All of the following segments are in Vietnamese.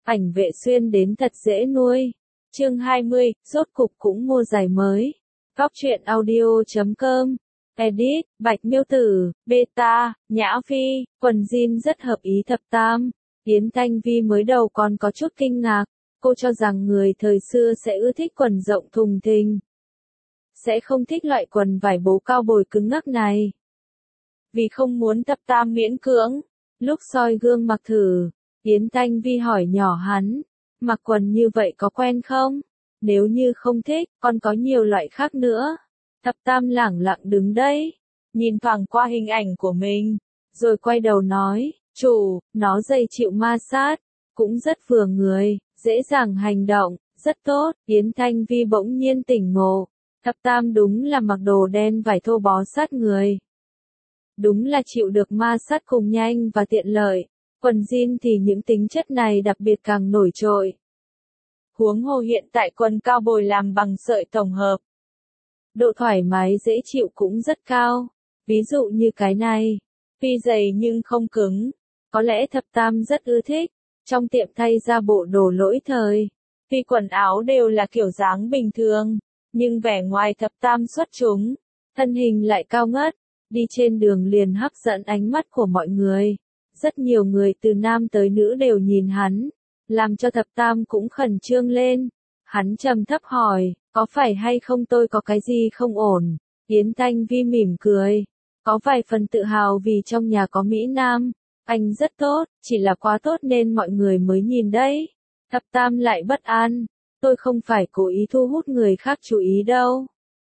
Ảnh Vệ Xuyên đến thật dễ nuôi. Chương 20, rốt cục cũng mua giày mới. Góc truyện audio.com. Edit, Bạch Miêu Tử, Beta, Nhã Phi, quần jean rất hợp ý thập tam. Yến Thanh Vi mới đầu còn có chút kinh ngạc, cô cho rằng người thời xưa sẽ ưa thích quần rộng thùng thình. Sẽ không thích loại quần vải bố cao bồi cứng ngắc này. Vì không muốn thập tam miễn cưỡng, lúc soi gương mặc thử, Yến Thanh Vi hỏi nhỏ hắn, mặc quần như vậy có quen không? Nếu như không thích, còn có nhiều loại khác nữa. Thập tam lẳng lặng đứng đấy, nhìn thoáng qua hình ảnh của mình, rồi quay đầu nói, chủ, nó dày chịu ma sát, cũng rất vừa người, dễ dàng hành động, rất tốt. Yến Thanh Vi bỗng nhiên tỉnh ngộ, thập tam đúng là mặc đồ đen vải thô bó sát người. Đúng là chịu được ma sát cùng nhanh và tiện lợi, quần jean thì những tính chất này đặc biệt càng nổi trội. Huống hồ hiện tại quần cao bồi làm bằng sợi tổng hợp. Độ thoải mái dễ chịu cũng rất cao, ví dụ như cái này, tuy dày nhưng không cứng, có lẽ thập tam rất ưa thích. Trong tiệm thay ra bộ đồ lỗi thời, tuy quần áo đều là kiểu dáng bình thường, nhưng vẻ ngoài thập tam xuất chúng, thân hình lại cao ngất, đi trên đường liền hấp dẫn ánh mắt của mọi người. Rất nhiều người từ nam tới nữ đều nhìn hắn, làm cho thập tam cũng khẩn trương lên. Hắn trầm thấp hỏi, có phải hay không tôi có cái gì không ổn? Yến Thanh Vi mỉm cười, có vài phần tự hào vì trong nhà có Mỹ Nam. Anh rất tốt, chỉ là quá tốt nên mọi người mới nhìn đấy. Thập tam lại bất an, tôi không phải cố ý thu hút người khác chú ý đâu.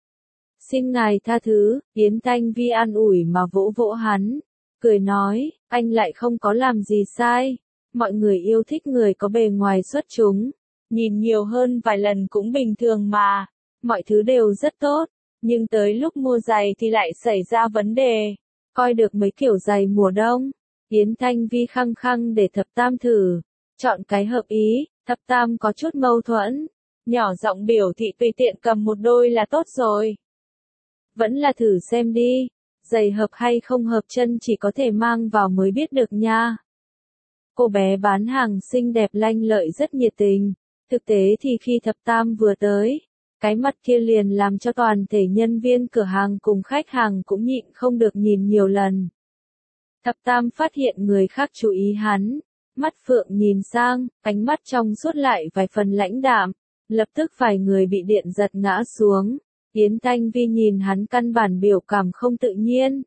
Xin ngài tha thứ, Yến Thanh Vi an ủi mà vỗ vỗ hắn, cười nói, anh lại không có làm gì sai. Mọi người yêu thích người có bề ngoài xuất chúng, nhìn nhiều hơn vài lần cũng bình thường mà, mọi thứ đều rất tốt, nhưng tới lúc mua giày thì lại xảy ra vấn đề. Coi được mấy kiểu giày mùa đông. Yến Thanh Vi khăng khăng để thập tam thử, chọn cái hợp ý. Thập tam có chút mâu thuẫn, nhỏ giọng biểu thị tùy tiện cầm một đôi là tốt rồi. Vẫn là thử xem đi, giày hợp hay không hợp chân chỉ có thể mang vào mới biết được nha. Cô bé bán hàng xinh đẹp lanh lợi rất nhiệt tình, thực tế thì khi thập tam vừa tới, cái mặt kia liền làm cho toàn thể nhân viên cửa hàng cùng khách hàng cũng nhịn không được nhìn nhiều lần. Thập tam phát hiện người khác chú ý hắn, mắt phượng nhìn sang, ánh mắt trong suốt lại vài phần lãnh đạm, lập tức vài người bị điện giật ngã xuống. Yến Thanh Vi nhìn hắn căn bản biểu cảm không tự nhiên.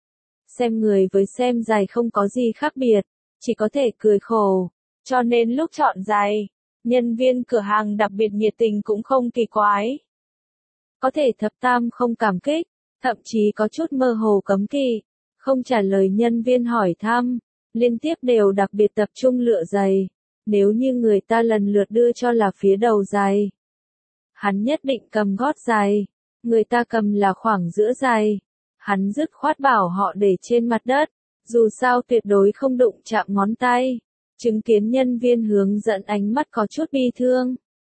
Xem người với xem giày không có gì khác biệt, chỉ có thể cười khổ, cho nên lúc chọn giày, nhân viên cửa hàng đặc biệt nhiệt tình cũng không kỳ quái. Có thể thập tam không cảm kích, thậm chí có chút mơ hồ cấm kỵ, không trả lời nhân viên hỏi thăm, liên tiếp đều đặc biệt tập trung lựa giày. Nếu như người ta lần lượt đưa cho là phía đầu giày, hắn nhất định cầm gót giày, người ta cầm là khoảng giữa giày. Hắn dứt khoát bảo họ để trên mặt đất, dù sao tuyệt đối không đụng chạm ngón tay. Chứng kiến nhân viên hướng dẫn ánh mắt có chút bi thương.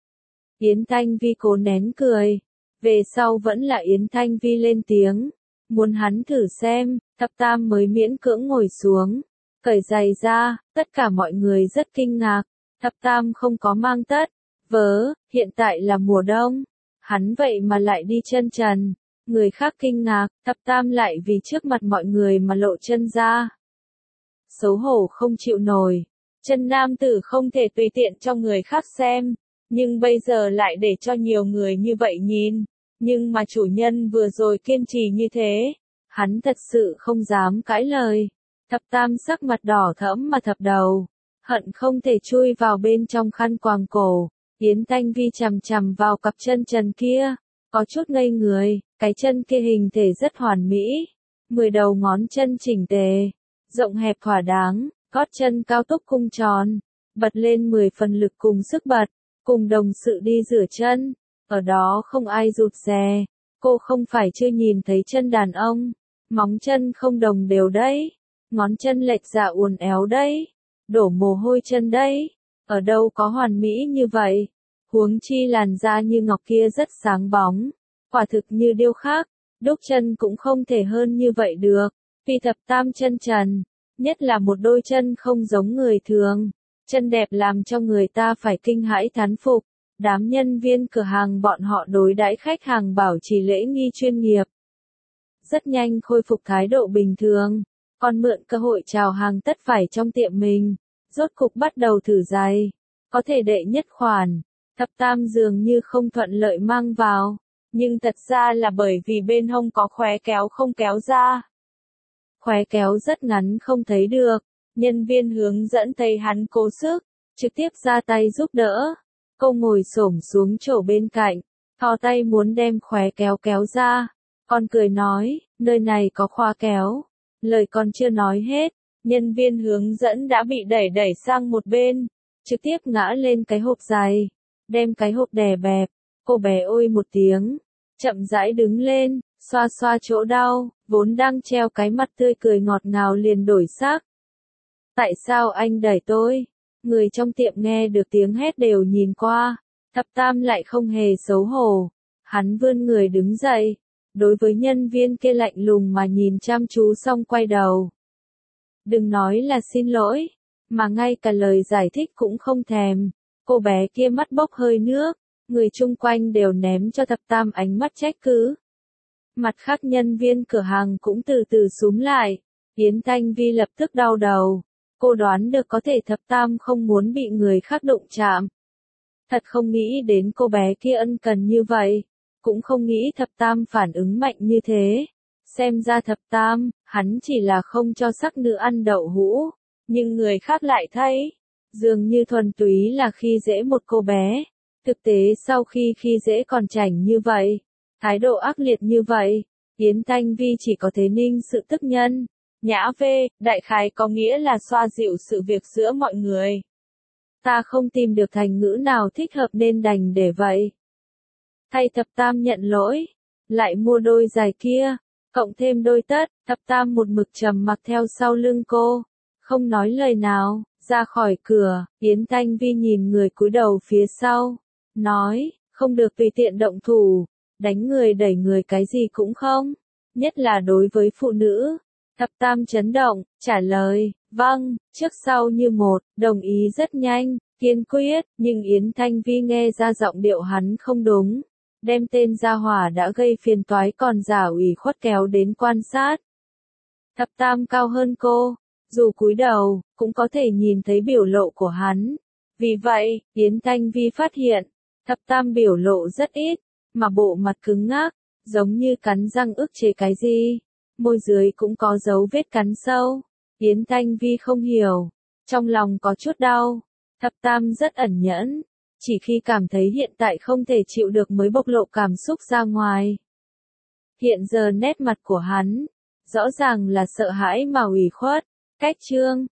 Yến Thanh Vi cố nén cười, về sau vẫn là Yến Thanh Vi lên tiếng, muốn hắn thử xem. Thập tam mới miễn cưỡng ngồi xuống, cởi giày ra, tất cả mọi người rất kinh ngạc. Thập tam không có mang tất vớ, hiện tại là mùa đông, hắn vậy mà lại đi chân trần. Người khác kinh ngạc, thập tam lại vì trước mặt mọi người mà lộ chân ra. Xấu hổ không chịu nổi, chân nam tử không thể tùy tiện cho người khác xem, nhưng bây giờ lại để cho nhiều người như vậy nhìn. Nhưng mà chủ nhân vừa rồi kiên trì như thế, hắn thật sự không dám cãi lời. Thập tam sắc mặt đỏ thẫm mà thập đầu, hận không thể chui vào bên trong khăn quàng cổ. Yến Thanh Vi chằm chằm vào cặp chân trần kia, có chút ngây người, cái chân kia hình thể rất hoàn mỹ, 10 đầu ngón chân chỉnh tề, rộng hẹp thỏa đáng, gót chân cao túc cung tròn, bật lên 10 phần lực cùng sức bật, cùng đồng sự đi rửa chân, ở đó không ai rụt rè. Cô không phải chưa nhìn thấy chân đàn ông, móng chân không đồng đều đấy, ngón chân lệch dạ uốn éo đấy, đổ mồ hôi chân đấy, ở đâu có hoàn mỹ như vậy. Huống chi làn da như ngọc kia rất sáng bóng, quả thực như điêu khắc, đúc chân cũng không thể hơn như vậy được. Vì thập tam chân trần, nhất là một đôi chân không giống người thường, Chân đẹp làm cho người ta phải kinh hãi thán phục. Đám nhân viên cửa hàng bọn họ đối đãi khách hàng bảo trì lễ nghi chuyên nghiệp. Rất nhanh khôi phục thái độ bình thường, còn mượn cơ hội chào hàng tất vải trong tiệm mình. Rốt cục bắt đầu thử giày. Có thể đệ nhất khoản. Thập Tam dường như không thuận lợi mang vào. Nhưng thật ra là bởi vì bên hông có khóe kéo không kéo ra. Khóe kéo rất ngắn không thấy được. Nhân viên hướng dẫn thấy hắn cố sức, trực tiếp ra tay giúp đỡ. Cô ngồi xổm xuống chỗ bên cạnh, thò tay muốn đem khóe kéo kéo ra. Còn cười nói, nơi này có khóa kéo. Lời còn chưa nói hết, nhân viên hướng dẫn đã bị đẩy sang một bên, trực tiếp ngã lên cái hộp giày, đem cái hộp đè bẹp. Cô bé ôi một tiếng, chậm rãi đứng lên, xoa xoa chỗ đau, vốn đang treo cái mặt tươi cười ngọt ngào liền đổi sắc. Tại sao anh đẩy tôi? Người trong tiệm nghe được tiếng hét đều nhìn qua. Thập Tam lại không hề xấu hổ. Hắn vươn người đứng dậy. Đối với nhân viên kia lạnh lùng mà nhìn chăm chú xong quay đầu. Đừng nói là xin lỗi, mà ngay cả lời giải thích cũng không thèm. Cô bé kia mắt bốc hơi nước. Người chung quanh đều ném cho Thập Tam ánh mắt trách cứ. Mặt khác nhân viên cửa hàng cũng từ từ xúm lại. Yến Thanh Vi lập tức đau đầu. Cô đoán được có thể Thập Tam không muốn bị người khác đụng chạm. Thật không nghĩ đến cô bé kia ân cần như vậy. Cũng không nghĩ Thập Tam phản ứng mạnh như thế. Xem ra Thập Tam, hắn chỉ là không cho sắc nữ ăn đậu hũ. Nhưng người khác lại thấy, dường như thuần túy là khi dễ một cô bé. Thực tế sau khi dễ còn chảnh như vậy, thái độ ác liệt như vậy, Yến Thanh Vi chỉ có thế ninh sự tức nhân. Nhã phê, đại khái có nghĩa là xoa dịu sự việc giữa mọi người. Ta không tìm được thành ngữ nào thích hợp nên đành để vậy. Thay Thập Tam nhận lỗi, lại mua đôi giày kia, cộng thêm đôi tất, Thập Tam một mực trầm mặc theo sau lưng cô, không nói lời nào, ra khỏi cửa. Yến Thanh Vi nhìn người cúi đầu phía sau, nói, không được tùy tiện động thủ, đánh người đẩy người cái gì cũng không, nhất là đối với phụ nữ. Thập Tam chấn động, trả lời, vâng, trước sau như một, đồng ý rất nhanh, kiên quyết, nhưng Yến Thanh Vi nghe ra giọng điệu hắn không đúng. Đem tên gia hỏa đã gây phiền toái còn giả ủy khuất kéo đến quan sát. Thập Tam cao hơn cô, dù cúi đầu, cũng có thể nhìn thấy biểu lộ của hắn. Vì vậy, Yến Thanh Vi phát hiện, Thập Tam biểu lộ rất ít, mà bộ mặt cứng ngắc, giống như cắn răng ức chế cái gì. Môi dưới cũng có dấu vết cắn sâu. Yến Thanh Vi không hiểu, trong lòng có chút đau. Thập Tam rất ẩn nhẫn, chỉ khi cảm thấy hiện tại không thể chịu được mới bộc lộ cảm xúc ra ngoài. Hiện giờ nét mặt của hắn, rõ ràng là sợ hãi mà ủy khuất. Cách chương